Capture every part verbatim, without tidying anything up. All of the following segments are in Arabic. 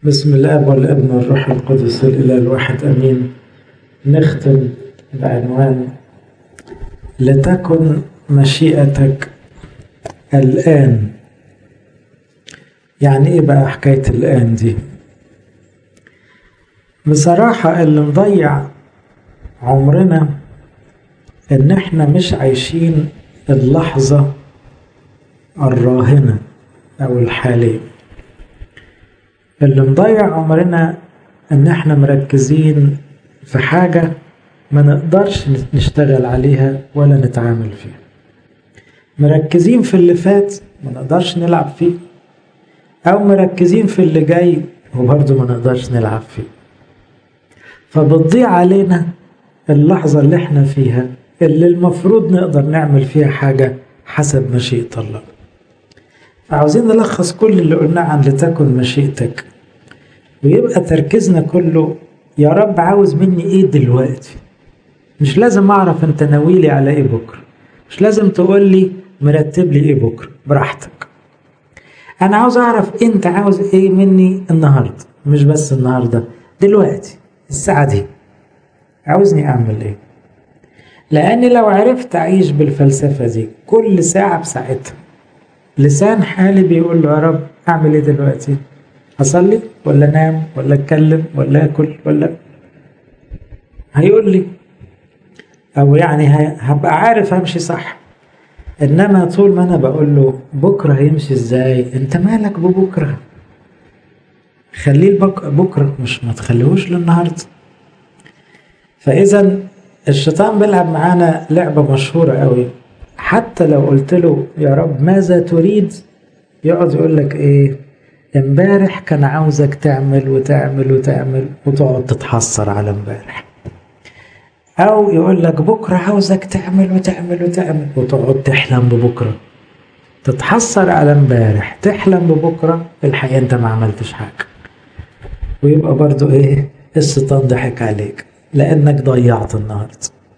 بسم الاب والابن والروح القدس الاله الواحد امين. نختم بعنوان لتكن مشيئتك الان. يعني ايه بقى حكايه الان دي؟ بصراحه اللي مضيع عمرنا ان احنا مش عايشين اللحظه الراهنه او الحاليه. اللي مضيع عمرنا ان احنا مركزين في حاجة ما نقدرش نشتغل عليها ولا نتعامل فيها، مركزين في اللي فات ما نقدرش نلعب فيه، او مركزين في اللي جاي وبرضه ما نقدرش نلعب فيه. فبتضيع علينا اللحظة اللي احنا فيها اللي المفروض نقدر نعمل فيها حاجة حسب مشيئة الله. فعاوزين نلخص كل اللي قلناه عن لتكن مشيئتك، ويبقى تركيزنا كله يا رب عاوز مني ايه دلوقتي. مش لازم اعرف انت ناويلي على ايه بكرة، مش لازم تقول لي مرتب لي ايه بكرة، براحتك. انا عاوز اعرف انت عاوز ايه مني النهاردة، مش بس النهاردة، دلوقتي الساعة دي عاوزني اعمل ايه. لاني لو عرفت اعيش بالفلسفة دي كل ساعة بساعتها، لسان حالي بيقول له يا رب اعمل ايه دلوقتي، اصلي ولا انام ولا اتكلم ولا اكل ولا، هيقول لي، او يعني هبقى عارف امشي صح. انما طول ما انا بقول له بكره هيمشي ازاي، انت مالك ببكره، خليه بك بكره، مش ما تخليهوش للنهارده. فاذا الشيطان بيلعب معانا لعبه مشهوره قوي. حتى لو قلت له يا رب ماذا تريد، يقعد يقول لك ايه، امبارح كان عاوزك تعمل وتعمل وتعمل، وتقعد تتحسر على امبارح. او يقول لك بكره عاوزك تعمل وتعمل وتعمل، وتقعد تحلم ببكره، تتحسر على امبارح، تحلم ببكره، الحقيقه انت ما عملتش حاجه. ويبقى برضو ايه، الشيطان ضحك عليك لانك ضيعت النهارده.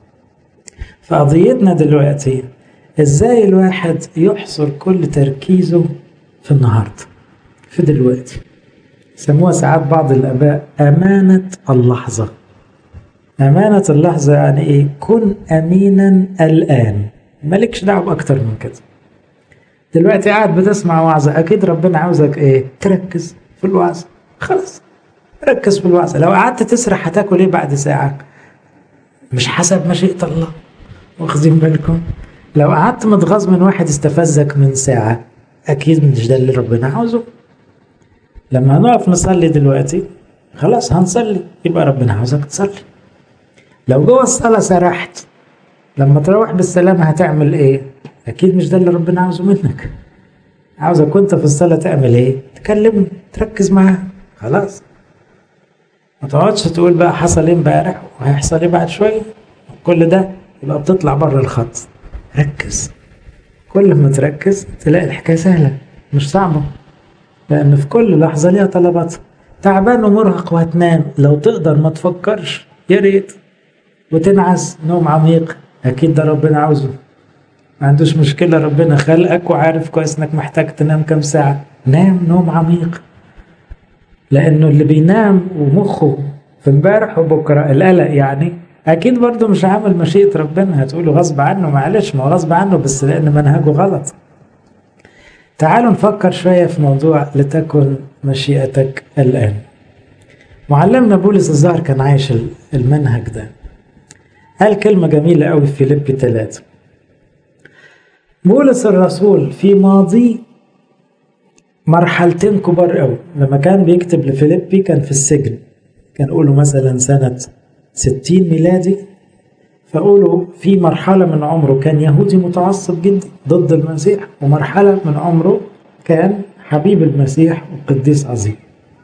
فقضيتنا دلوقتي ازاي الواحد يحصر كل تركيزه في النهارده، في دلوقتي. سموها ساعات بعض الآباء أمانة اللحظة. أمانة اللحظة يعني إيه؟ كن أمينا الآن، مالكش دعوة أكتر من كده. دلوقتي قاعد بتسمع وعظة، أكيد ربنا عاوزك إيه؟ تركز في الوعظة، خلاص ركز في الوعظة. لو قعدت تسرح هتاكل إيه بعد ساعة؟ مش حسب مشيئة الله، واخدين بالكم؟ لو قعدت متغاظ من واحد استفزك من ساعة، أكيد مش ده اللي ربنا عاوزه. لما هنقف نصلي دلوقتي خلاص هنصلي، يبقى ربنا عاوزك تصلي. لو جوه الصلاة سرحت، لما تروح بالسلامة هتعمل ايه؟ اكيد مش ده اللي ربنا عاوزه منك. عاوزك كنت في الصلاة تعمل ايه؟ تكلمه، تركز معاه، خلاص. ما تقعدش تقول بقى حصل ايه امبارح وهيحصل ايه بعد شوية، كل ده يبقى بتطلع بره الخط. ركز، كل ما تركز تلاقي الحكاية سهلة مش صعبة، لأن في كل لحظة ليها طلبات. تعبان ومرهق وهتنام، لو تقدر ما تفكرش يا ريت، وتنعس نوم عميق، أكيد ده ربنا عاوزه. ما عندوش مشكلة، ربنا خلقك وعارف كويس إنك محتاج تنام كم ساعة، نام نوم عميق. لأنه اللي بينام ومخه في امبارح وبكرة القلق، يعني أكيد برضه مش عامل مشيئة ربنا. هتقوله غصب عنه، معلش ما هو غصب عنه، بس لأن منهجه غلط. تعالوا نفكر شوية في موضوع لتكن مشيئتك الآن. معلمنا بولس الظاهر كان عايش المنهج ده. قال كلمة جميلة قوي في فيليبي ثلاثة. بولس الرسول في ماضي مرحلتين كبار قوي. لما كان بيكتب لفيليبي كان في السجن، كان قوله مثلا سنة ستين ميلادي، فقولوا في مرحلة من عمره كان يهودي متعصب جدا ضد المسيح، ومرحلة من عمره كان حبيب المسيح وقديس عظيم.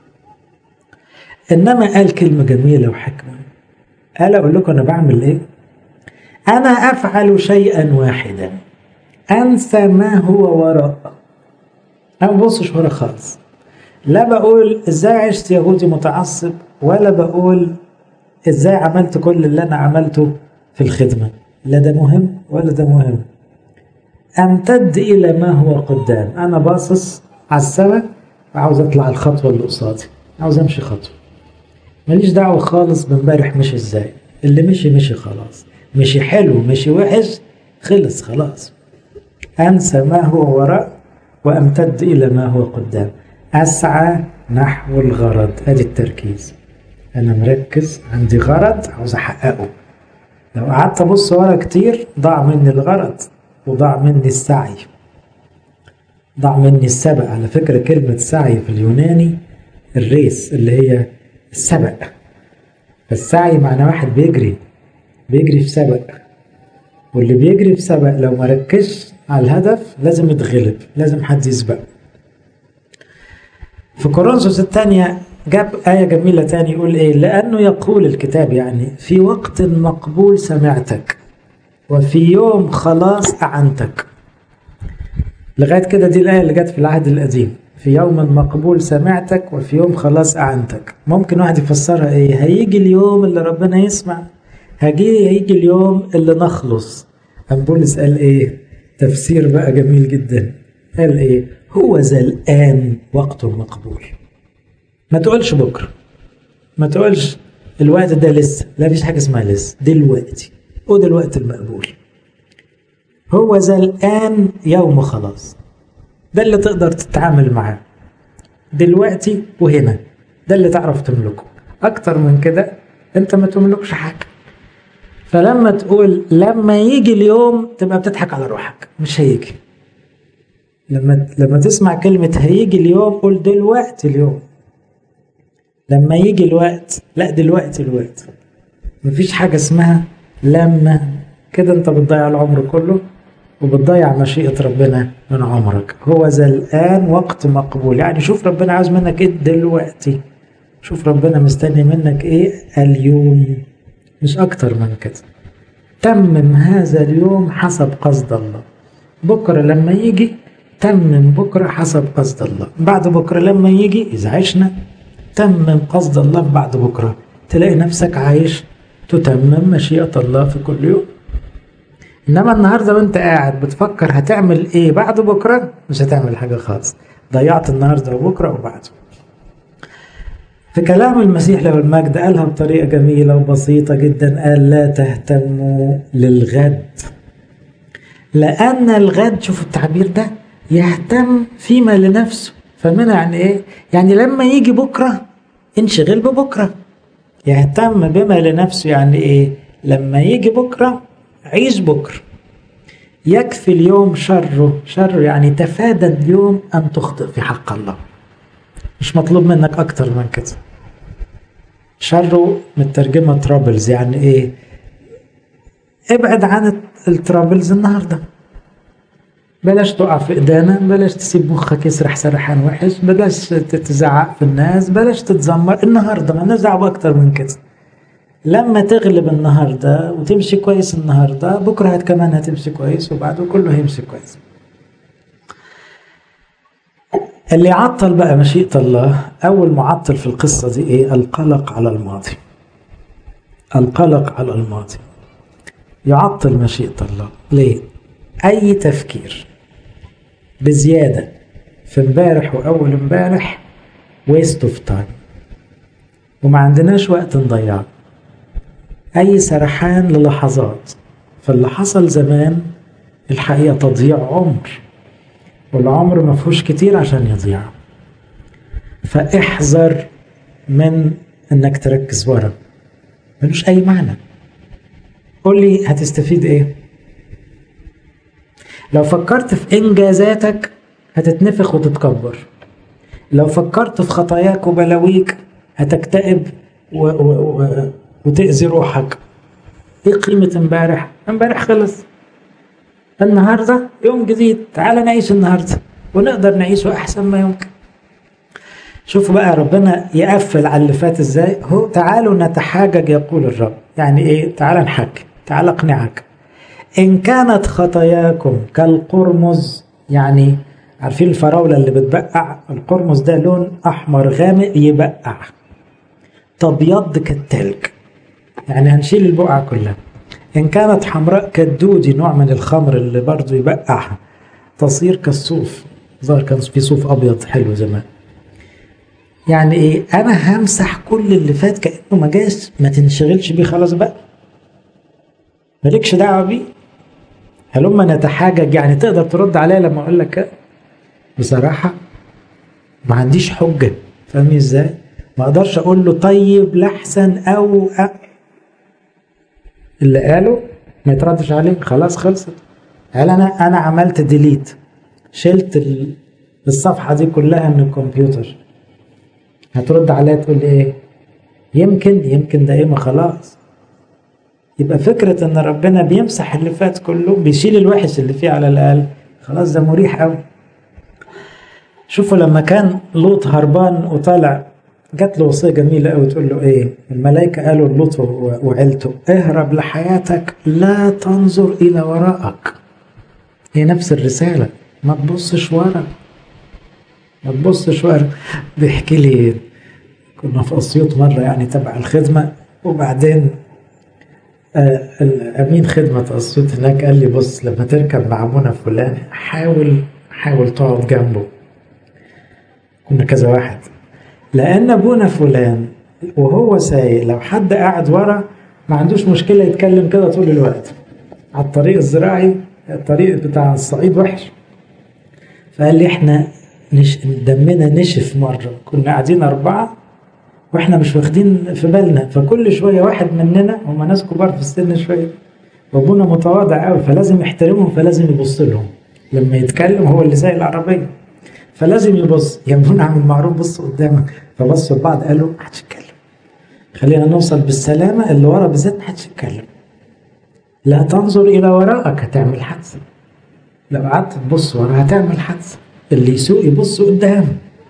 إنما قال كلمة جميلة وحكمة، قال أقول لكم أنا بعمل إيه؟ أنا أفعل شيئا واحدا، أنسى ما هو وراء. أنا مبصش ورا خالص، لا بقول إزاي عشت يهودي متعصب، ولا بقول إزاي عملت كل اللي أنا عملته في الخدمة، لا ده مهم ولا ده مهم. امتد الى ما هو قدام، انا باصص على السماء وعاوز اطلع الخطوة اللي قصادي، عاوز امشي خطوة، ماليش دعوة خالص بامبارح مشي ازاي، اللي مشي مشي خلاص، مشي حلو مشي وحش خلص خلاص. انسى ما هو وراء وامتد الى ما هو قدام، اسعى نحو الغرض. ادي التركيز، انا مركز عندي غرض عاوز احققه. لو قعدت ابص ورا كتير ضاع مني الغرض وضاع مني السعي، ضاع مني السبق. على فكرة كلمة سعي في اليوناني الريس اللي هي السبق، فالسعي معنى واحد بيجري بيجري في سبق، واللي بيجري في سبق لو ما ركزش على الهدف لازم يتغلب، لازم حد يسبق. في كورنثوس الثانية جاب آية جميلة تاني يقول إيه؟ لأنه يقول الكتاب يعني في وقت مقبول سمعتك وفي يوم خلاص أعنتك. لغاية كده دي الآية اللي جت في العهد القديم، في يوم مقبول سمعتك وفي يوم خلاص أعنتك. ممكن واحد يفسرها إيه؟ هيجي اليوم اللي ربنا يسمع، هيجي هيجي اليوم اللي نخلص. أم بولس قال إيه؟ تفسير بقى جميل جدا، قال إيه؟ هو ذا الآن وقت مقبول. ما تقولش بكرة، ما تقولش الوقت ده لسه، لا فيش حاجة اسمها لسه، دلوقتي وده الوقت المقبول. هو ذا الآن يوم خلاص، ده اللي تقدر تتعامل معاه دلوقتي وهنا، ده اللي تعرف تملكه. أكتر من كده أنت ما تملكش حاجة. فلما تقول لما يجي اليوم تبقى بتضحك على روحك، مش هيجي. لما لما تسمع كلمة هيجي اليوم قول دلوقتي اليوم. لما يجي الوقت لا، دلوقتي الوقت. مفيش حاجة اسمها لما، كده انت بتضيع العمر كله وبتضيع مشيئة ربنا من عمرك. هو ذا الآن وقت مقبول، يعني شوف ربنا عاوز منك ايه دلوقتي، شوف ربنا مستني منك ايه اليوم، مش اكتر من كده. تمم هذا اليوم حسب قصد الله. بكرة لما يجي تمم بكرة حسب قصد الله، بعد بكرة لما يجي إذا عشنا تمم قصد الله بعد بكرة، تلاقي نفسك عايش تتمم مشيئة الله في كل يوم. إنما النهاردة وانت قاعد بتفكر هتعمل ايه بعد بكرة، مش هتعمل حاجة خالص، ضيعت النهاردة وبكرة وبعده. في كلام المسيح له المجد قالها بطريقة جميلة وبسيطة جدا، قال لا تهتموا للغد، لأن الغد، شوفوا التعبير ده، يهتم فيما لنفسه. فمنها يعني ايه؟ يعني لما يجي بكرة انشغل ببكرة. يهتم بما لنفسه يعني ايه؟ لما يجي بكرة عيش بكرة. يكفي اليوم شره، شر يعني تفادى اليوم أن تخطئ في حق الله، مش مطلوب منك أكتر من كده. شره مترجمة ترابلز، يعني ايه؟ ابعد عن الترابلز النهارده، بلاش تقع في ايدينا، بلاش تسيب مخك يسرح سرحان وحش، بلاش تتزعق في الناس، بلاش تتذمر النهارده، ما نزعل باكتر من كده. لما تغلب النهارده وتمشي كويس النهارده، بكره كمان هتمشي كويس وبعده كله هيمشي كويس. اللي يعطل بقى مشيئة الله، اول معطل في القصه دي ايه؟ القلق على الماضي. القلق على الماضي يعطل مشيئة الله. ليه؟ اي تفكير بزيادة في امبارح واول امبارح waste of time، وما عندناش وقت نضيعه. اي سرحان للحظات في اللي حصل زمان، الحقيقة تضييع عمر، والعمر ما فيهوش كتير عشان يضيع. فاحذر من انك تركز ورا، ملوش اي معنى. قول لي هتستفيد ايه؟ لو فكرت في انجازاتك هتتنفخ وتتكبر، لو فكرت في خطاياك وبلاويك هتكتئب و... و... و... وتأذي روحك. ايه قيمة امبارح؟ امبارح خلص، النهاردة يوم جديد، تعال نعيش النهاردة ونقدر نعيشه احسن ما يمكن. شوفوا بقى ربنا يقفل على اللي فات ازاي. هو تعالوا نتحاجج يقول الرب، يعني ايه؟ تعال نحكي، تعال اقنعك. إن كانت خطاياكم كالقرمز، يعني عارفين الفراولة اللي بتبقع؟ القرمز ده لون أحمر غامق يبقع، تبيض كالتلج، يعني هنشيل البقعة كلها. إن كانت حمراء كالدودي، نوع من الخمر اللي برضو يبقع، تصير كالصوف. ظهر كان في صوف أبيض حلو زمان. يعني ايه؟ انا همسح كل اللي فات كأنه ما جاش، ما تنشغلش بيه خلاص بقى، مالكش دعوة بيه. هلما نتحاجج، يعني تقدر ترد عليا لما اقول لك بصراحة ما عنديش حجة، فاهمني ازاي؟ ما اقدرش اقول له طيب لحسن او أ... اللي قاله ما يتردش عليه، خلاص خلصت. قال انا انا عملت ديليت، شلت الصفحة دي كلها من الكمبيوتر، هترد عليا تقول ايه؟ يمكن يمكن ده ايه؟ ما خلاص. يبقى فكرة ان ربنا بيمسح اللي فات كله، بيشيل الوحش اللي فيه على الاقل، خلاص ده مريح قوي. شوفوا لما كان لوط هربان وطالع، جات له وصية جميلة قوي تقول له ايه؟ الملائكة قالوا لوط وعيلته اهرب لحياتك، لا تنظر الى وراءك. هي نفس الرسالة، ما تبصش ورا، ما تبصش ورا. بيحكي لي كنا في اسيوط مرة يعني تبع الخدمة، وبعدين آه الامين خدمة اسيوط هناك قال لي بص لما تركب مع منى فلان حاول حاول تقعد جنبه. كنا كذا واحد، لان ابونا فلان وهو سايق لو حد قاعد ورا ما عندوش مشكلة يتكلم كده طول الوقت على الطريق الزراعي، الطريق بتاع الصعيد وحش. فقال لي احنا نش... دمنا نشف مرة، كنا قاعدين أربعة واحنا مش واخدين في بالنا، فكل شوية واحد مننا، هم ناس كبار في السن شوية، وابونا متواضع قوي فلازم يحترمهم، فلازم يبص لهم لما يتكلم، هو اللي سايق العربية فلازم يبص. يا ابونا اعمل معروف بص قدامك. فبصوا لبعض قالوا محدش يتكلم، خلينا نوصل بالسلامة، اللي ورا بالذات محدش يتكلم، لا تنظر إلى وراءك هتعمل حادثة، لو قعدت تبص ورا هتعمل حادثة، اللي يسوق يبص قدام.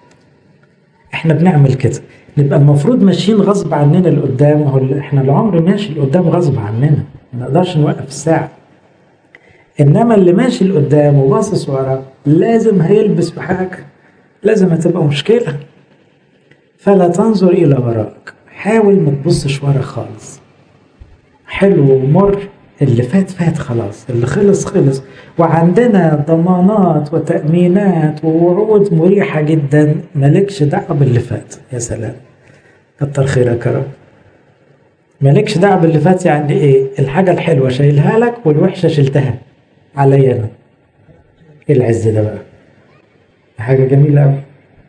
احنا بنعمل كده، نبقى المفروض ماشيين غصب عننا لقدام، هو احنا العمر ماشي لقدام غصب عننا، ما نقدرش نوقف الساعة. انما اللي ماشي لقدام وباصص ورا لازم هيلبس في حاجة، لازم هتبقى مشكلة. فلا تنظر إلى وراءك، حاول ما تبصش ورا خالص. حلو ومر، اللي فات فات خلاص، اللي خلص خلص، وعندنا ضمانات وتأمينات ووعود مريحة جدا، مالكش دعوة باللي فات. يا سلام، كتر خيرك يا رب. مالكش دعوة باللي فات يعني ايه؟ الحاجة الحلوة شايلها لك والوحشة شلتها علي انا. ايه العز ده بقى؟ حاجة جميلة قوي.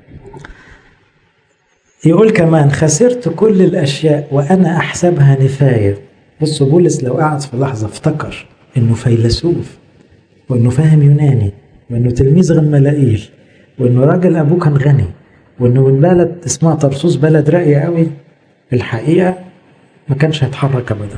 يقول كمان خسرت كل الأشياء وأنا أحسبها نفاية. بصوا بولس لو قعد في لحظة افتكر إنه فيلسوف، وإنه فاهم يوناني، وإنه تلميذ غمالائيل، وإنه راجل أبوه كان غني، وإنه من بلد اسمها طرسوس بلد راقية قوي، الحقيقة ما كانش هيتحرك أبدا.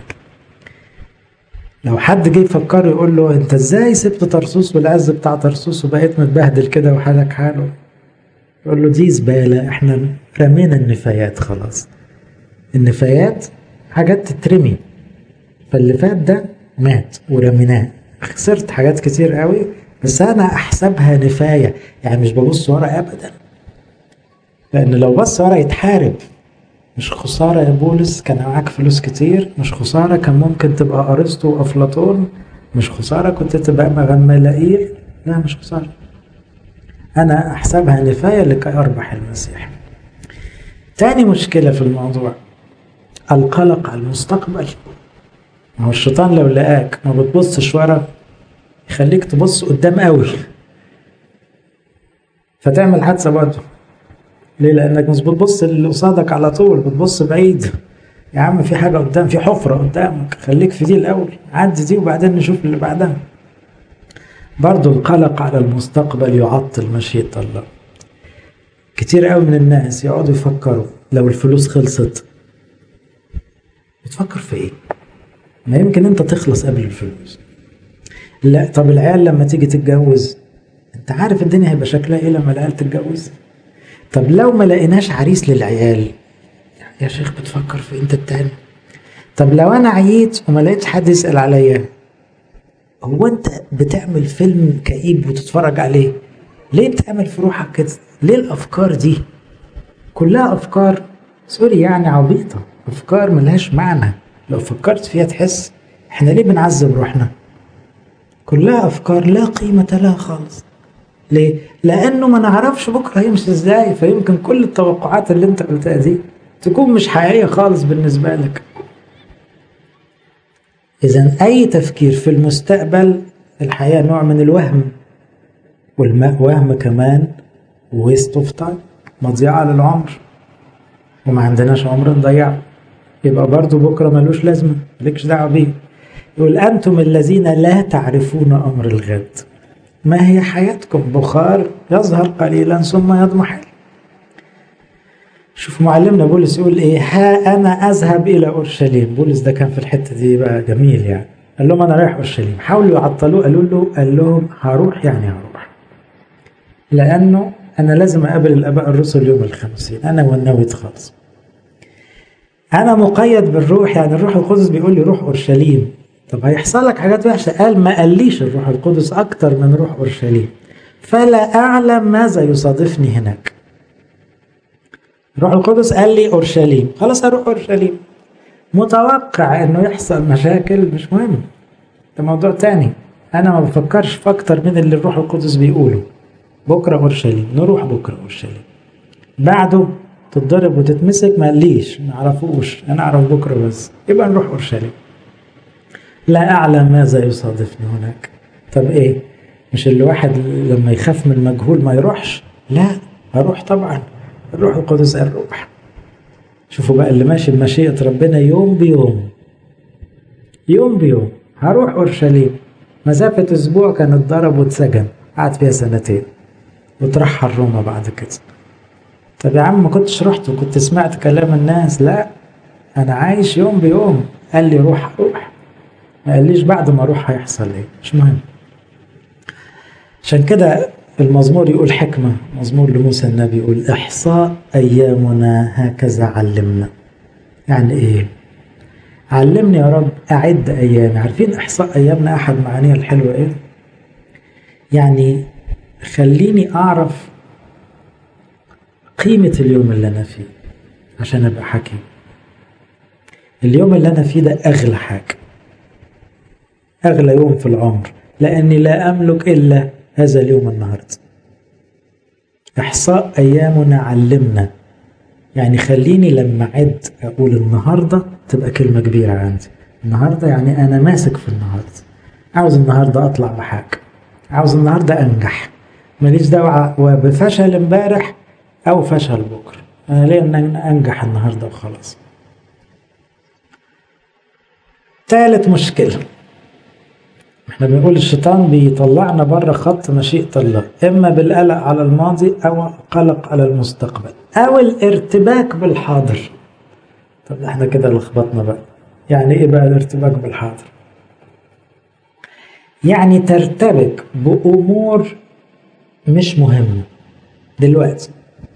لو حد جه يفكر يقول له أنت إزاي سبت طرسوس والعز بتاع طرسوس وبقيت متبهدل كده وحالك حاله، يقول له دي زبالة، احنا رمينا النفايات خلاص. النفايات حاجات تترمي، فاللي فات ده مات ورميناه. خسرت حاجات كتير قوي بس انا احسبها نفاية، يعني مش ببص ورا ابدا، لان لو بص ورا يتحارب. مش خسارة يا بولس كان معاك فلوس كتير، مش خسارة كان ممكن تبقى ارسطو وافلاطون، مش خسارة كنت تبقى غمالائيل، لا مش خسارة، أنا أحسبها نفاية لكي أربح المسيح. تاني مشكلة في الموضوع القلق على المستقبل. ما هو الشيطان لو لقاك ما بتبصش ورا يخليك تبص قدام قوي، فتعمل حادثة برضه. ليه؟ لأنك مش بتبص اللي قصادك على طول، بتبص بعيد. يا عم في حاجة قدام، في حفرة قدامك، خليك في دي الأول، عدي دي وبعدين نشوف اللي بعدها. برضو القلق على المستقبل يعطل مشيئة الله. كتير قوي من الناس يقعدوا يفكروا لو الفلوس خلصت، بتفكر في ايه؟ ما يمكن انت تخلص قبل الفلوس. لا طب العيال لما تيجي تتجوز، انت عارف الدنيا هيبقى شكلها ايه لما العيال تتجوز؟ طب لو ما لقيناش عريس للعيال، يا شيخ بتفكر في انت التاني. طب لو انا عييت وما لقيتش حد يسأل عليا، هو انت بتعمل فيلم كئيب وتتفرج عليه؟ ليه بتعمل في روحك كده؟ ليه الافكار دي كلها افكار سوري يعني عبيطة، افكار ملهاش معنى. لو فكرت فيها تحس احنا ليه بنعذب روحنا؟ كلها افكار لا قيمة لها خالص. ليه؟ لأنه ما نعرفش بكرة هيمشي ازاي، فيمكن كل التوقعات اللي انت قلتها دي تكون مش حقيقية خالص بالنسبة لك. إذن أي تفكير في المستقبل الحقيقة نوع من الوهم، والوهم كمان waste of time، مضيعة للعمر، وما عندناش عمر نضيعه، يبقى برضو بكرة ملوش لازمة، مالكش دعوة بيه. يقول أنتم الذين لا تعرفون أمر الغد، ما هي حياتكم بخار يظهر قليلا ثم يضمحل. شوف معلمنا بولس يقول ايه، ها انا اذهب الى اورشليم. بولس ده كان في الحته دي بقى جميل يعني، قال لهم انا رايح اورشليم، حاولوا يعطلوه، قالوا له قال لهم هروح يعني هروح، لانه انا لازم اقابل الاباء الرسل يوم الخمسين، انا والنويت خالص، انا مقيد بالروح، يعني الروح القدس بيقول لي روح اورشليم. طب هيحصل لك حاجات وحشه، قال ما قاليش الروح القدس اكتر من روح اورشليم، فلا اعلم ماذا يصادفني هناك. روح القدس قال لي اورشليم، خلاص اروح اورشليم. متوقع انه يحصل مشاكل مش مهم، ده موضوع تاني، انا ما بفكرش في اكتر من اللي الروح القدس بيقوله. بكره اورشليم، نروح بكره اورشليم، بعده تتضرب وتتمسك ما قاليش، ما اعرفوش، انا اعرف بكره بس، يبقى نروح اورشليم. لا اعلم ماذا يصادفني هناك. طب ايه، مش اللي واحد لما يخاف من المجهول ما يروحش؟ لا هروح طبعا، الروح القدس قال روح. شوفوا بقى اللي ماشي بمشيئة ربنا يوم بيوم يوم بيوم. هروح اورشليم، مسافة اسبوع كان اتضرب واتسجن، قعد فيها سنتين وترحل روما بعد كده. طب يا عم ما كنتش رحت وكنت سمعت كلام الناس؟ لا، انا عايش يوم بيوم، قال لي روح روح، ما قاليش بعد ما اروح هيحصل ايه، مش مهم. عشان كده المزمور يقول حكمة، مزمور لموسى النبي يقول احصاء ايامنا هكذا علمنا. يعني ايه؟ علمني يا رب اعد ايامي. عارفين احصاء ايامنا احد معانيها الحلوة ايه؟ يعني خليني اعرف قيمة اليوم اللي انا فيه عشان ابقى حكيم. اليوم اللي انا فيه ده اغلى حاجة، اغلى يوم في العمر، لاني لا املك الا هذا اليوم النهاردة. احصاء ايامنا علمنا، يعني خليني لما اعد اقول النهاردة تبقى كلمة كبيرة عندي. النهاردة يعني انا ماسك في النهاردة، عاوز النهاردة اطلع بحاجة، عاوز النهاردة انجح، ماليش دعوة بفشل امبارح او فشل بكرة، انا ليه ان انجح النهاردة وخلاص. ثالث مشكلة، احنا بنقول الشيطان بيطلعنا بره خط مشيئة الله، اما بالقلق على الماضي او قلق على المستقبل او الارتباك بالحاضر. طب احنا كده لخبطنا بقى. يعني ايه بقى الارتباك بالحاضر؟ يعني ترتبك بامور مش مهمة دلوقتي،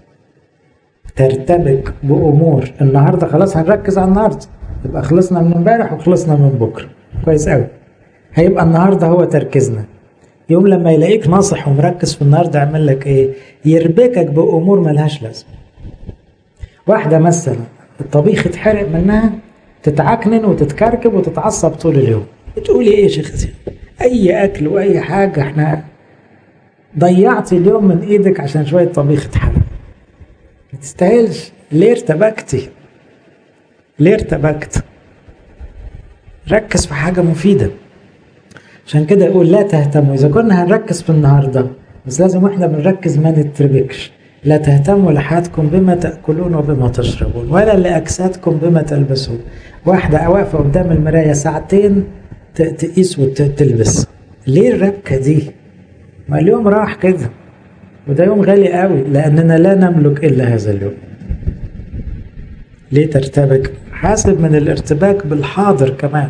ترتبك بامور النهاردة، خلاص هنركز على النهاردة، يبقى خلصنا من امبارح وخلصنا من بكرة كويس قوي، هيبقى النهاردة هو تركيزنا. يوم لما يلاقيك ناصح ومركز في النهاردة يعمل لك ايه؟ يربكك بأمور ملهاش لازمة. واحدة مثلا الطبيخ اتحرق منها تتعكنن وتتكركب وتتعصب طول اليوم، بتقولي ايه يا شيخ زين؟ اي اكل واي حاجة، احنا ضيعتي اليوم من ايدك عشان شوية طبيخ اتحرق، ما تستاهلش. ليه ارتبكتي؟ ليه ارتبكت؟ ركز في حاجة مفيدة. عشان كده يقول لا تهتموا. إذا كنا هنركز في النهاردة بس لازم إحنا بنركز ما نتربكش. لا تهتموا لحياتكم بما تأكلون وبما تشربون، ولا لأجسادكم بما تلبسون. واحدة واقفة قدام المراية ساعتين تقيس وتلبس، ليه الربكة دي؟ ما اليوم راح كده، وده يوم غالي قوي، لأننا لا نملك إلا هذا اليوم. ليه ترتبك؟ حاسب من الارتباك بالحاضر كمان.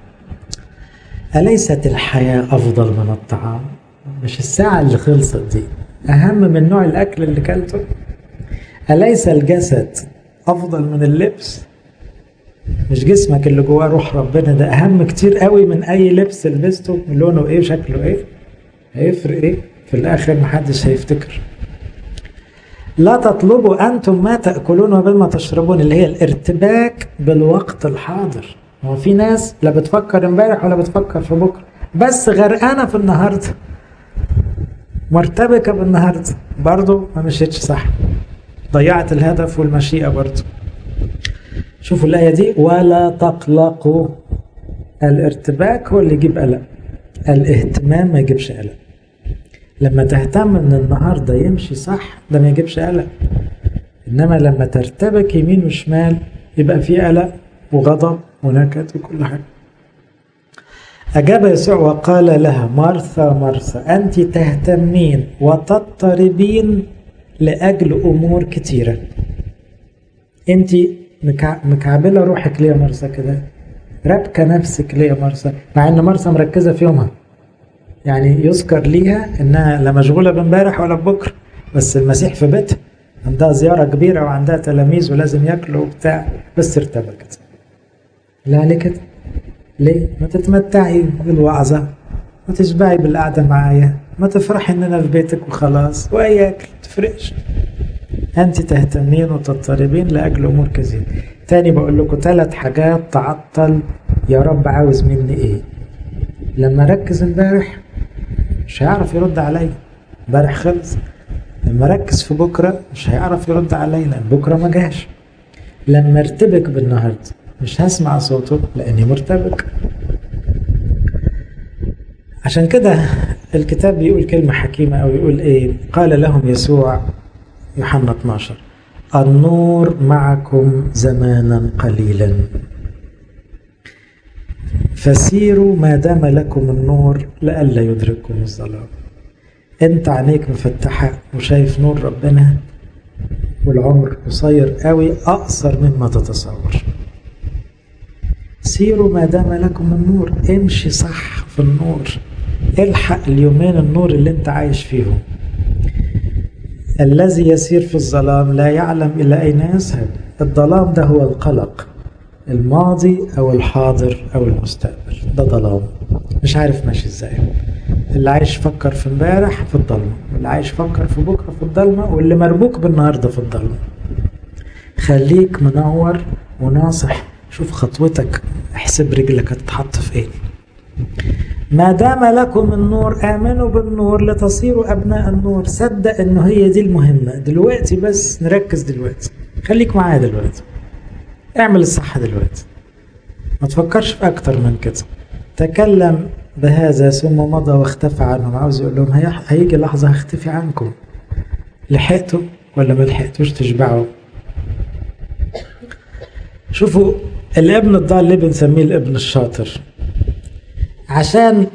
أليست الحياة أفضل من الطعام؟ مش الساعة اللي خلصت دي أهم من نوع الأكل اللي كلته؟ أليس الجسد أفضل من اللبس؟ مش جسمك اللي جواه روح ربنا ده أهم كتير قوي من أي لبس لبسته، لونه إيه شكله إيه؟ هيفرق إيه؟ في الآخر محدش هيفتكر. لا تطلبوا أنتم ما تأكلون وبما تشربون، اللي هي الارتباك بالوقت الحاضر. هو في ناس لا بتفكر امبارح ولا بتفكر في بكرة، بس غرقانة في النهاردة. مرتبكة بالنهاردة برضو ما مشيتش صح، ضيعت الهدف والمشيئة برضو. شوفوا الآية دي، ولا تقلقوا. الارتباك هو اللي يجيب قلق، الاهتمام ما يجيبش قلق. لما تهتم ان النهاردة يمشي صح ده ما يجيبش قلق، انما لما ترتبك يمين وشمال يبقى في قلق وغضب ونكد وكل حاجة. أجاب يسوع وقال لها مرثا مرثا أنت تهتمين وتضطربين لأجل أمور كتيرة. أنت مكعبلة روحك ليه يا مرثا كده، ربكة نفسك ليه يا مرثا، مع أن مرثا مركزة في يومها، يعني يذكر ليها أنها لا مشغولة بامبارح ولا ببكرة، بس المسيح في بيتها عندها زيارة كبيرة وعندها تلاميذ ولازم يأكلوا وبتاع، بس ارتبكت. لا ليه كده؟ ليه؟ ما تتمتعي بالوعظة، ما تشبعي بالقعدة معايا، ما تفرحي اننا في بيتك وخلاص، واياك تفرقش. انت تهتمين وتضطربين لاجل امور كثيرة. تاني بقول لكم ثلاث حاجات تعطل يا رب عاوز مني ايه. لما ركز امبارح مش هيعرف يرد عليا، امبارح خلص. لما ركز في بكرة مش هيعرف يرد عليا لان بكرة ما جاش. لما ارتبك بالنهارده مش هسمع صوته لاني مرتبك. عشان كده الكتاب بيقول كلمة حكيمة او يقول ايه، قال لهم يسوع يوحنا اثناشر النور معكم زمانا قليلا فسيروا ما دام لكم النور لئلا يدرككم الظلام. انت عينيك مفتحة وشايف نور ربنا، والعمر قصير قوي اقصر مما تتصور. سيروا ما دام لكم النور، امشي صح في النور، الحق اليومين النور اللي انت عايش فيهم. الذي يسير في الظلام لا يعلم إلى أين يذهب. الظلام ده هو القلق، الماضي أو الحاضر أو المستقبل، ده ظلام مش عارف ماشي ازاي. اللي عايش فكر في امبارح في الظلمة، واللي عايش فكر في بكرة في الظلمة، واللي مربوك بالنهاردة في الظلمة. خليك منور وناصح، شوف خطوتك، احسب رجلك هتتحط في ايه. ما دام لكم النور آمنوا بالنور لتصيروا أبناء النور. صدق انه هي دي المهمة دلوقتي، بس نركز دلوقتي، خليك معايا دلوقتي، اعمل الصح دلوقتي، ما تفكرش في أكتر من كده. تكلم بهذا ثم مضى واختفى عنهم. عاوز يقول لهم هيجي لحظة هختفي عنكم، لحقتوا ولا ما لحقتوش تشبعوا؟ شوفوا الابن الضال اللي بنسميه الابن الشاطر، عشان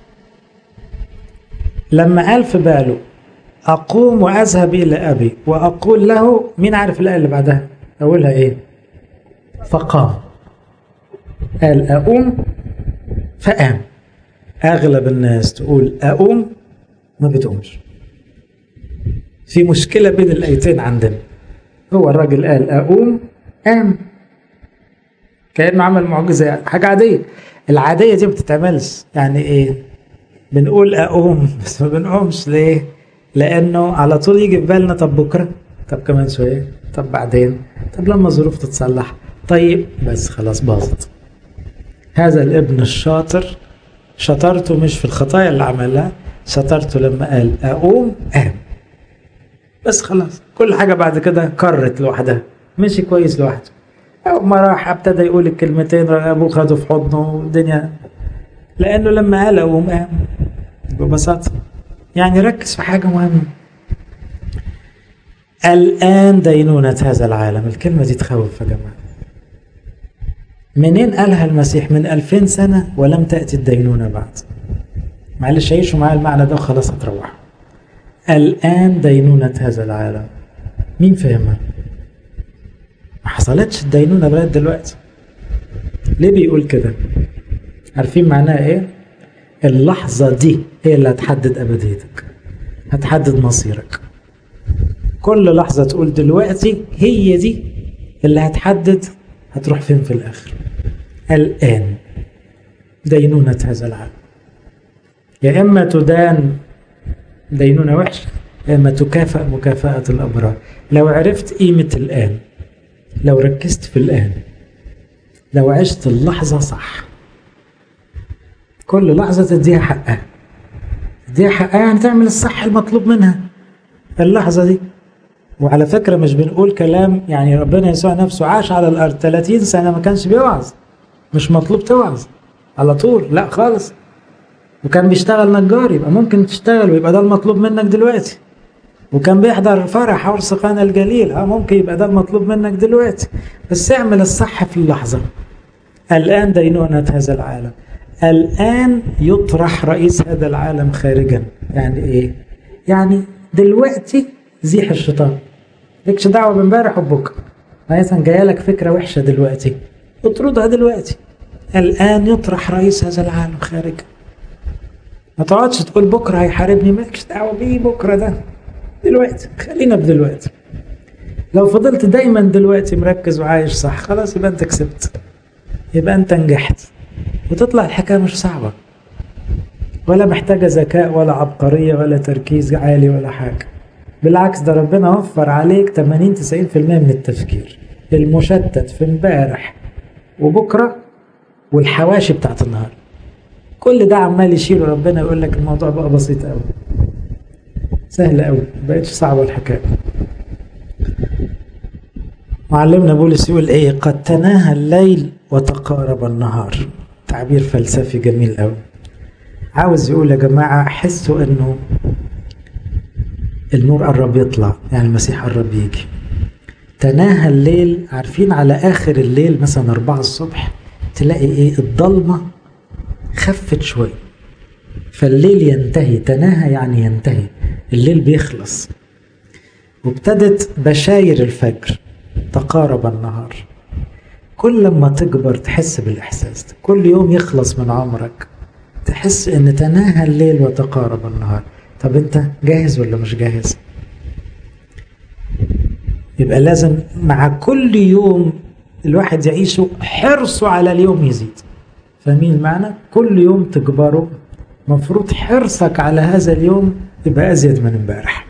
لما قال في باله أقوم وأذهب إلى أبي وأقول له، مين عارف الآية اللي بعدها أولها إيه؟ فقام. قال أقوم فقام. أغلب الناس تقول أقوم ما بتقومش. في مشكلة بين الآيتين عندنا. هو الراجل قال أقوم قام، كأنه عمل معجزة، يعني حاجة عادية. العادية دي بتتعملش. يعني ايه؟ بنقول اقوم بس ما بنقومش. ليه؟ لانه على طول يجي في بالنا طب بكرة، طب كمان شوية، طب بعدين، طب لما الظروف تتصلح، طيب بس خلاص باظت. هذا الابن الشاطر شطرته مش في الخطايا اللي عملها، شطرته لما قال اقوم قام، بس خلاص كل حاجة بعد كده كرت لوحدها، مشي كويس لوحده. أول ما راح ابتدى يقول الكلمتين أبوه خده في حضنه والدنيا، لأنه لما قال أقوم قام ببساطة. يعني ركز في حاجة مهمة. الآن دينونة هذا العالم. الكلمة دي تخوف يا جماعة. منين قالها المسيح؟ من ألفين سنة ولم تأتي الدينونة بعد. معلش عيشوا معايا المعنى ده وخلاص هتروح. الآن دينونة هذا العالم. مين فهمها؟ ما حصلتش الدينونة لغاية دلوقتي. ليه بيقول كده؟ عارفين معناها ايه؟ اللحظة دي هي اللي هتحدد أبديتك، هتحدد مصيرك. كل لحظة تقول دلوقتي هي دي اللي هتحدد هتروح فين في الآخر. الآن دينونة هذا العالم. يا إما تدان دينونة وحشة، يا إما تكافئ مكافأة الأبرار. لو عرفت قيمة الآن، لو ركزت في الآن، لو عشت اللحظة صح، كل لحظة تديها حقها، دي حقها يعني تعمل الصح المطلوب منها في اللحظة دي. وعلى فكرة مش بنقول كلام يعني ربنا يسوع نفسه عاش على الأرض ثلاثين سنة ما كانش بيوعظ، مش مطلوب توعظ على طول، لا خالص. وكان بيشتغل نجار، يبقى ممكن تشتغل ويبقى ده المطلوب منك دلوقتي. وكان بيحضر فرح عرس قانا الجليل، اه ممكن يبقى ده المطلوب منك دلوقتي. بس اعمل الصح في اللحظة. الآن دينونة هذا العالم، الآن يطرح رئيس هذا العالم خارجا. يعني ايه؟ يعني دلوقتي زيح الشيطان، لكش دعوة بامبارح وبكره. مثلا جايه لك فكرة وحشة دلوقتي، اطردها دلوقتي. الآن يطرح رئيس هذا العالم خارجا. ما تقعدش تقول بكره هيحاربني، مالكش دعوة بيه بكره، ده دلوقتي، خلينا بدلوقتي. لو فضلت دايما دلوقتي مركز وعايش صح، خلاص يبقى انت كسبت، يبقى انت نجحت. وتطلع الحكاية مش صعبة ولا محتاجة ذكاء ولا عبقرية ولا تركيز عالي ولا حاجة. بالعكس، ده ربنا وفر عليك ثمانين تسعين بالمئة من التفكير المشتت في امبارح وبكرة والحواشي بتاعت النهار. كل ده عمال يشيله ربنا، يقول لك الموضوع بقى بسيط قوي، سهل قوي، بقتش صعبة الحكاية. معلمنا بولس يقول ايه؟ قد تناهى الليل وتقارب النهار. تعبير فلسفي جميل قوي. عاوز يقول يا جماعة حسوا انه النور قرب يطلع، يعني المسيح قرب يجي. تناهى الليل، عارفين على اخر الليل مثلا اربعة الصبح تلاقي ايه؟ الضلمة خفت شوي فالليل ينتهي. تناهى يعني ينتهي، الليل بيخلص وابتدت بشاير الفجر. تقارب النهار، كل ما تكبر تحس بالإحساس ده. كل يوم يخلص من عمرك تحس ان تناهى الليل وتقارب النهار. طب انت جاهز ولا مش جاهز؟ يبقى لازم مع كل يوم الواحد يعيشه حرصه على اليوم يزيد. فاهمين المعنى؟ كل يوم تكبره مفروض حرصك على هذا اليوم يبقى أزيد من امبارح،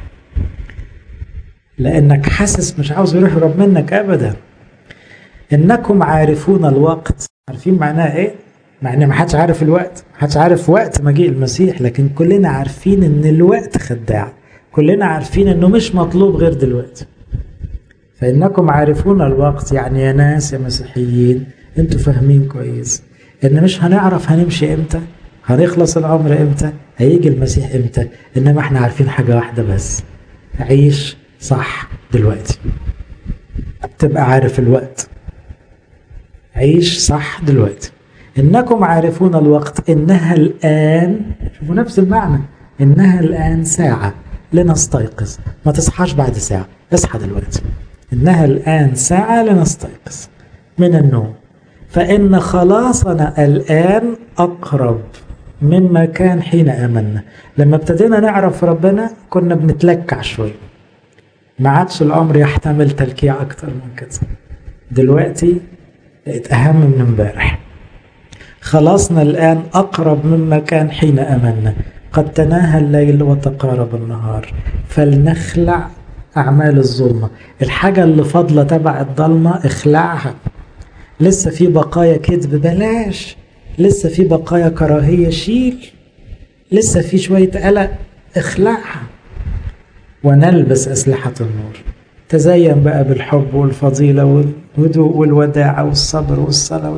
لأنك حاسس مش عاوز يهرب منك أبدا. إنكم عارفون الوقت. عارفين معناه إيه؟ معناه ما حدش عارف الوقت، ما حدش عارف وقت مجيء المسيح، لكن كلنا عارفين إن الوقت خداع. كلنا عارفين إنه مش مطلوب غير دلوقتي. فإنكم عارفون الوقت، يعني يا ناس يا مسيحيين أنتوا فاهمين كويس إن مش هنعرف هنمشي إمتى، هنخلص العمر إمتى، هيجي المسيح إمتى. إنما إحنا عارفين حاجة واحدة بس: عيش صح دلوقتي. تبقى عارف الوقت، عيش صح دلوقتي. إنكم عارفون الوقت إنها الآن، شوفوا نفس المعنى، إنها الآن ساعة لنستيقظ. ما تصحاش بعد ساعة، اصحى دلوقتي. إنها الآن ساعة لنستيقظ من النوم، فإن خلاصنا الآن أقرب مما كان حين آمنا. لما ابتدينا نعرف ربنا كنا بنتلكع شوي، ما عادش الأمر يحتمل تلكيع أكتر من كده. دلوقتي بقت أهم من امبارح. خلاصنا الآن أقرب مما كان حين آمنا. قد تناهى الليل وتقارب النهار، فلنخلع أعمال الظلمة. الحاجة اللي فاضلة تبع الضلمة اخلعها. لسه في بقايا كذب بلاش، لسه في بقايا كراهية شيل، لسه في شوية قلق اخلعها. ونلبس أسلحة النور. تزين بقى بالحب والفضيلة والهدوء والوداعة والصبر والصلاة.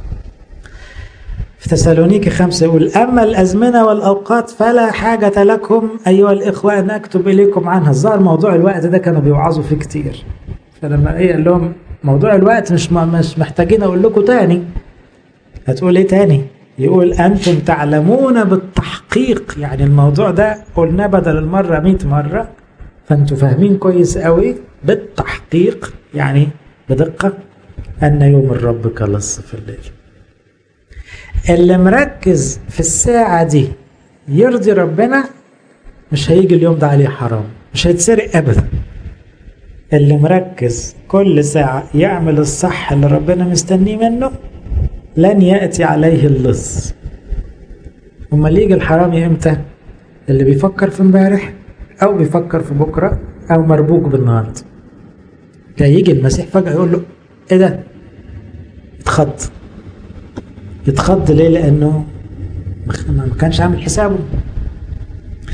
في تسالونيكي خمسة يقول: أما الأزمنة والأوقات فلا حاجة لكم أيها الإخوة أن أكتب إليكم عنها. الظاهر موضوع الوقت ده كانوا بيوعظوا فيه كتير، فلما إيه قال لهم موضوع الوقت مش مش محتاجين أقول لكم تاني. هتقول إيه تاني؟ يقول: أنتم تعلمون بالتحقيق. يعني الموضوع ده قلنا بدل المرة مئة مرة، فأنتم فاهمين كويس قوي بالتحقيق، يعني بدقة، أن يوم الرب كلص في الليل. اللي مركز في الساعة دي يرضي ربنا مش هيجي اليوم ده عليه حرام، مش هيتسرق أبدا. اللي مركز كل ساعة يعمل الصح اللي ربنا مستنيه منه لن يأتي عليه اللص. وما اللي يجي الحرام امتى؟ اللي بيفكر في امبارح أو بيفكر في بكرة أو مربوك بالنهارده. ده يجي المسيح فجأة يقول له: إيه ده؟ اتخض. يتخض ليه؟ لأنه ما كانش عامل حسابه.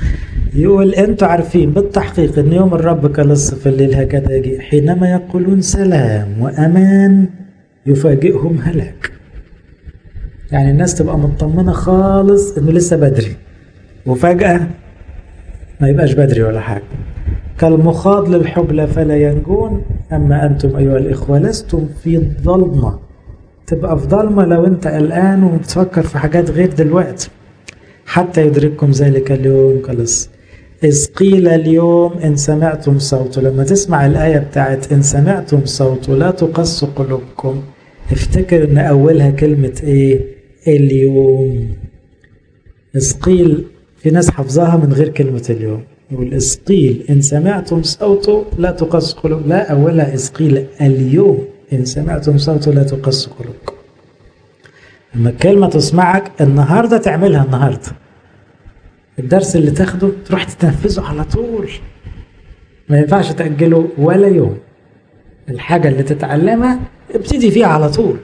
يقول أنتوا عارفين بالتحقيق أن يوم الرب كلص في الليل هكذا يجي حينما يقولون سلام وأمان يفاجئهم هلاك. يعني الناس تبقى مطمنة خالص أنه لسه بدري، وفجأة ما يبقاش بدري ولا حاجة. كالمخاض للحبلى فلا ينجون، أما أنتم أيها الإخوة لستم في ظلمة. تبقى في ظلمة لو أنت قلقان وبتفكر في حاجات غير دلوقتي، حتى يدرككم ذلك اليوم كلص. إذ قيل اليوم إن سمعتم صوته. لما تسمع الآية بتاعت إن سمعتم صوته لا تقسوا قلوبكم، افتكر إن أولها كلمة إيه؟ اليوم. إذ قيل، في ناس حفظها من غير كلمة اليوم، يقول إذ قيل إن سمعتم صوته لا تقسوا قلوبكم. لا، أولها إذ قيل اليوم إن سمعتم صوته لا تقسوا قلوبكم. لما الكلمة تسمعك النهاردة تعملها النهاردة. الدرس اللي تاخده تروح تتنفذه على طول، ما ينفعش تأجله ولا يوم. الحاجة اللي تتعلمها ابتدي فيها على طول.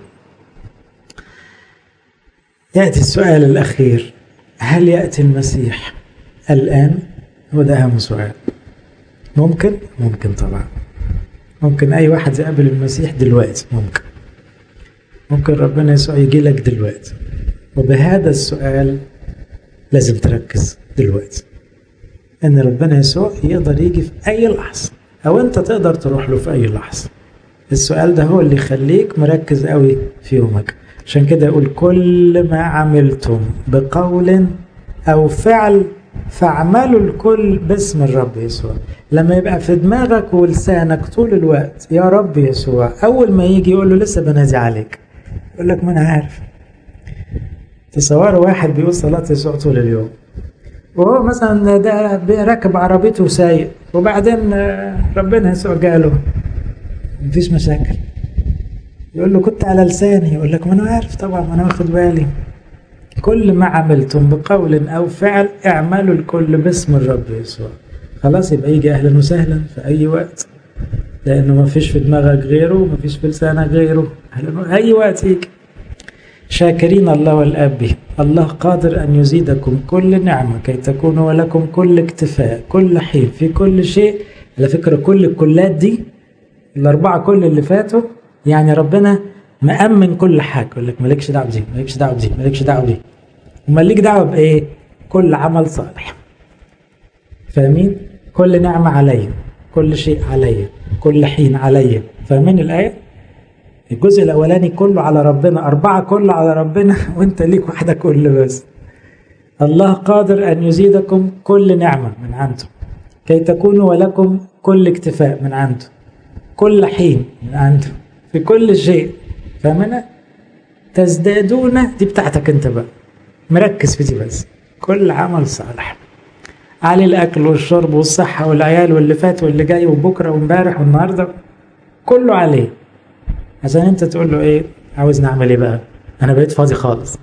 يأتي السؤال الأخير، هل يأتي المسيح الآن؟ هو ده أهم سؤال. ممكن؟ ممكن طبعا. ممكن أي واحد يقابل المسيح دلوقتي، ممكن ممكن ربنا يسوع يجي لك دلوقتي. وبهذا السؤال لازم تركز دلوقتي، ان ربنا يسوع يقدر يجي في اي لحظة، او انت تقدر تروح له في اي لحظة. السؤال ده هو اللي يخليك مركز قوي في يومك. عشان كده يقول كل ما عملتم بقول او فعل فاعملوا الكل باسم الرب يسوع. لما يبقى في دماغك ولسانك طول الوقت يا رب يسوع، اول ما يجي يقول له لسه بنادي عليك، يقول لك ما انا عارف. تصوروا واحد بيقول صلاة يسوع طول اليوم، وهو مثلا ده راكب عربيته وسايق، وبعدين ربنا يسوع جاله، مفيش مشاكل. يقول له كنت على لساني، يقول لك ما انا عارف طبعا، ما انا واخد بالي. كل ما عملتم بقول او فعل اعملوا الكل باسم الرب يسوع. خلاص، يبقى يجي اهلا وسهلا في اي وقت، لانه ما فيش في دماغك غيره، ما فيش في لسانك غيره. اي وقت يجي. شاكرين الله والآب به، الله قادر أن يزيدكم كل نعمة كي تكونوا ولكم كل اكتفاء كل حين في كل شيء. على فكرة كل الكلات دي الأربعة كل اللي فاتوا يعني ربنا مأمن كل حاجة. يقول لك مالكش دعوة بدي، مالكش دعوة بدي، مالكش دعوة بدي. وما ليك دعوة بإيه؟ كل عمل صالح. فاهمين؟ كل نعمة عليا، كل شيء عليا، كل حين عليا. فاهمين الآية؟ الجزء الأولاني كله على ربنا، أربعة كله على ربنا، وانت ليك واحدة كل بس. الله قادر أن يزيدكم كل نعمة من عنده كي تكونوا ولكم كل اكتفاء من عنده، كل حين من عنده في كل شيء. فاهمنا؟ تزدادون دي بتاعتك انت بقى، مركز في دي بس. كل عمل صالح علي الأكل والشرب والصحة والعيال واللي فات واللي جاي وبكرة ومبارح والنهاردة، كله عليه. عشان انت تقول له ايه؟ عاوز نعمل ايه بقى؟ انا بقيت فاضي خالص،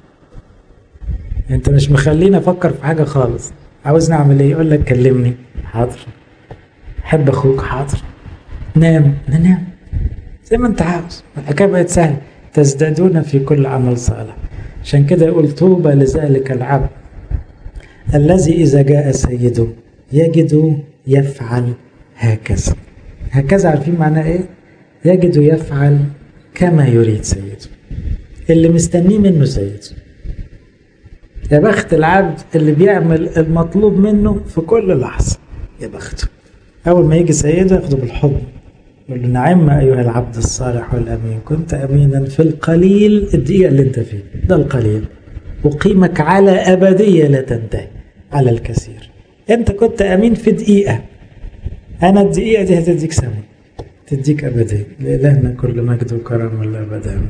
انت مش مخليني افكر في حاجة خالص. عاوز نعمل ايه؟ يقول لك كلمني، حاضر. حب اخوك، حاضر. نام، ننام زي ما انت عاوز. الحكاية بقت سهلة. تزدادون في كل عمل صالح. عشان كده يقول طوبى لذلك العبد الذي اذا جاء سيده يجد يفعل هكذا. هكذا عارفين معناه ايه؟ يجد يفعل كما يريد سيده، اللي مستنيه منه سيده. يا بخت العبد اللي بيعمل المطلوب منه في كل لحظة. يا بخته أول ما يجي سيده ياخده بالحضن، يقول له نعم أيها العبد الصالح والأمين، كنت أمينا في القليل، الدقيقة اللي انت فيه ده القليل، أقيمك على أبدية لا تنتهي على الكثير. انت كنت أمين في دقيقة، أنا الدقيقة دي هتديك سنة، تديك أبدية. لإلهنا كل مجد وكرم والأبد.